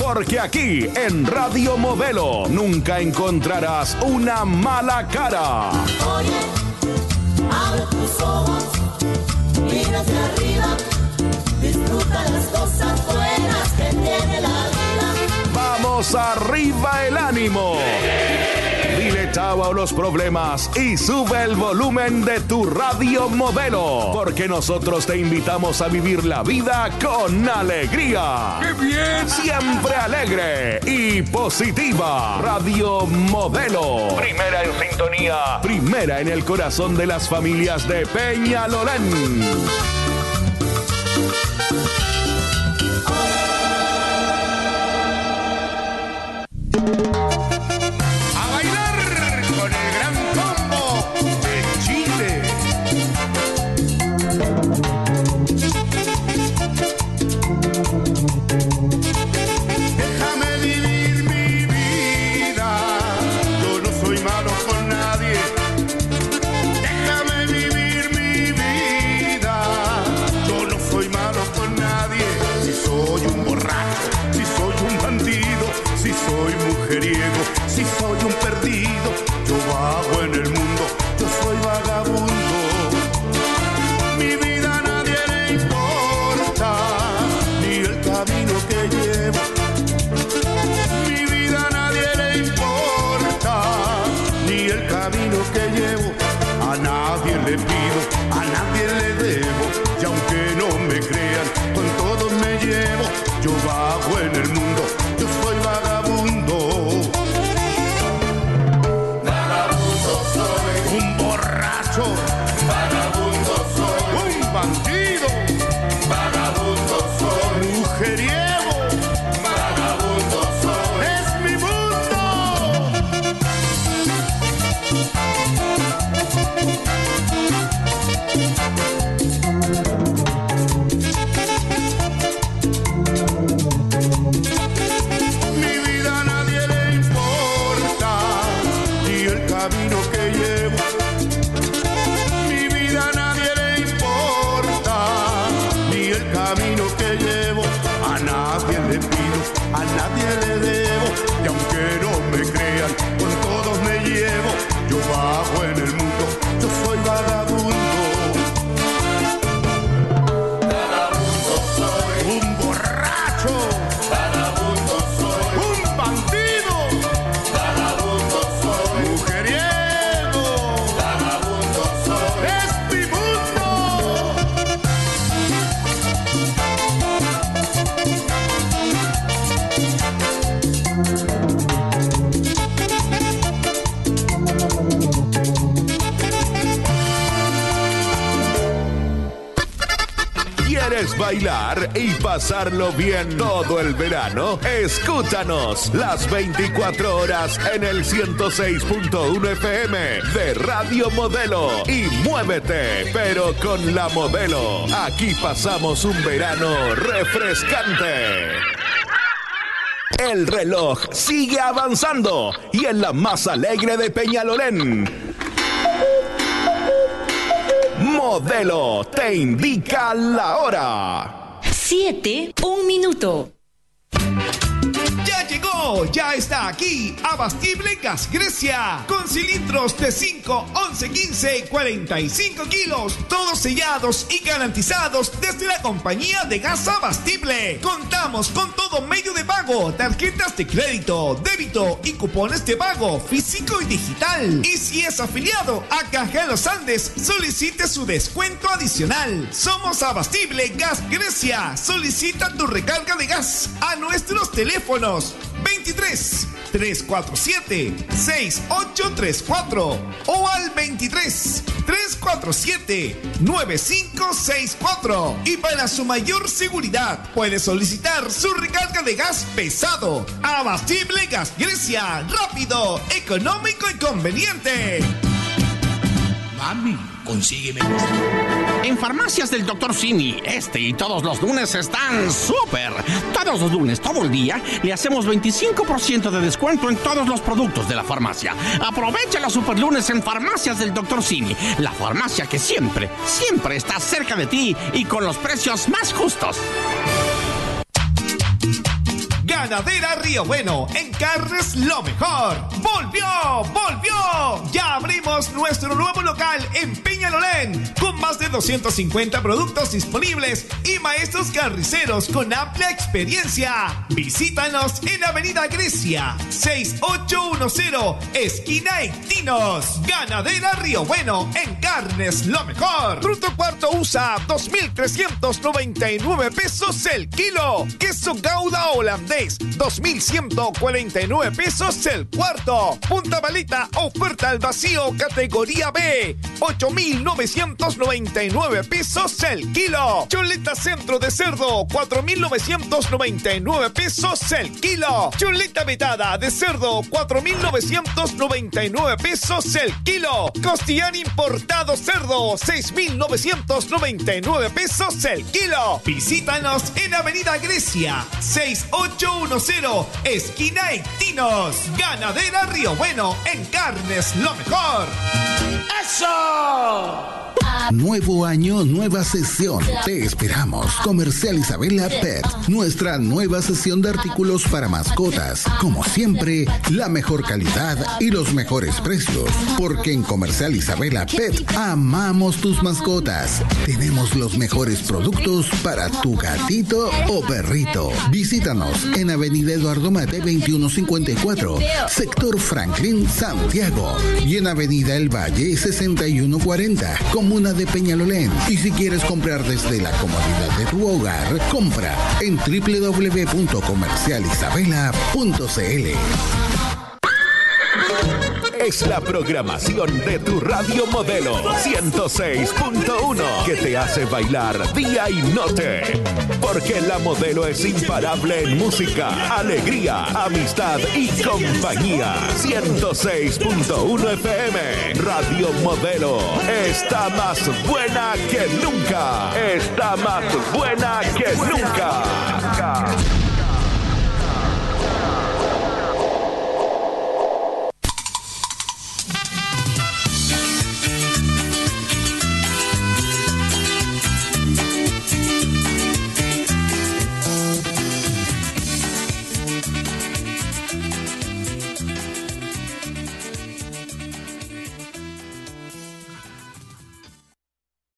porque aquí en Radio Modelo nunca encontrarás una mala cara. Oye, abre tus ojos, mira hacia arriba, disfruta las cosas buenas que tiene la vida. Vamos arriba el ánimo. Dile chao a los problemas y sube el volumen de tu Radio Modelo, porque nosotros te invitamos a vivir la vida con alegría. ¡Qué bien! Siempre alegre y positiva. Radio Modelo. Primera en sintonía. Primera en el corazón de las familias de Peñalolén. Si soy un perdido, yo vago en el mundo, yo soy vagabundo. Mi vida a nadie le importa, ni el camino que llevo. Mi vida a nadie le importa, ni el camino que llevo. A nadie le pido, a nadie le debo, y aunque no me crean, con todos me llevo. Yo vago en el mundo, yo soy vagabundo. Vagabundo soy, un bandido, vagabundo soy, mujeriego, vagabundo soy, es mi mundo. Mi vida a nadie le importa, ni el camino que llevo. Camino que llevo, a nadie le pido, a nadie le debo, y aunque no me crean, con todos me llevo. Yo vago en el mundo, yo soy vagabundo. Vagabundo soy, un borracho. Vagabundo soy, un bandido. Vagabundo soy, mujeriego. Vagabundo soy, es mi mundo. ¿Quieres bailar y pasarlo bien todo el verano? Escúchanos las 24 horas en el 106.1 FM de Radio Modelo y muévete, pero con la Modelo. Aquí pasamos un verano refrescante. El reloj sigue avanzando y en la más alegre de Peñalolén, Modelo te indica la hora. 7, 1 minuto. ¡Ya llegó! ¡Ya está aquí! Abastible Gas Grecia. Con cilindros de 5, 11, 15, 45 kilos. Todos sellados y garantizados desde la compañía de gas Abastible. Contamos con todo medio de pago. Tarjetas de crédito, débito y cupones de pago físico y digital. Y si es afiliado a Caja de los Andes, solicite su descuento adicional. Somos Abastible Gas Grecia. Solicita tu recarga de gas a nuestros teléfonos 23 347 6834 o al 23 347 9564. Y para su mayor seguridad puede solicitar su recarga de gas pesado. Abastible Gas Grecia, rápido, económico y conveniente. Mami, consígueme esto. En Farmacias del Dr. Simi, este y todos los lunes están súper. Todos los lunes, todo el día, le hacemos 25% de descuento en todos los productos de la farmacia. Aprovecha los super lunes en Farmacias del Dr. Simi, la farmacia que siempre, siempre está cerca de ti y con los precios más justos. Ganadera Río Bueno, en carnes lo mejor. ¡Volvió! Ya abrimos nuestro nuevo local en Peñalolén, con más de 250 productos disponibles y maestros carniceros con amplia experiencia. Visítanos en Avenida Grecia, 6810, esquina Equinos. Ganadera Río Bueno, en carnes lo mejor. Fruto cuarto USA, 2.399 pesos el kilo. Queso Gouda holandés, 2.149 pesos el cuarto. Punta Balita, oferta al vacío, categoría B, 8.999 pesos el kilo. Chuleta centro de cerdo, 4.999 pesos el kilo. Chuleta vetada de cerdo, 4.999 pesos el kilo. Costillar importado cerdo, 6.999 pesos el kilo. Visítanos en Avenida Grecia, 6810, esquina Equinos. Ganadera Río Bueno, en carnes lo mejor. ¡Eso! Nuevo año, nueva sesión. Te esperamos. Comercial Isabela Pet. Nuestra nueva sesión de artículos para mascotas. Como siempre, la mejor calidad y los mejores precios. Porque en Comercial Isabela Pet amamos tus mascotas. Tenemos los mejores productos para tu gatito o perrito. Visítanos en Avenida Eduardo Mate 2154, sector Franklin, Santiago. Y en Avenida El Valle 6140, Comuna de Peñalolén. Y si quieres comprar desde la comodidad de tu hogar, compra en www.comercialisabela.cl. Es la programación de tu radio modelo 106.1 que te hace bailar día y noche. Porque la modelo es imparable en música, alegría, amistad y compañía. 106.1 FM. Radio Modelo está más buena que nunca. Está más buena que nunca.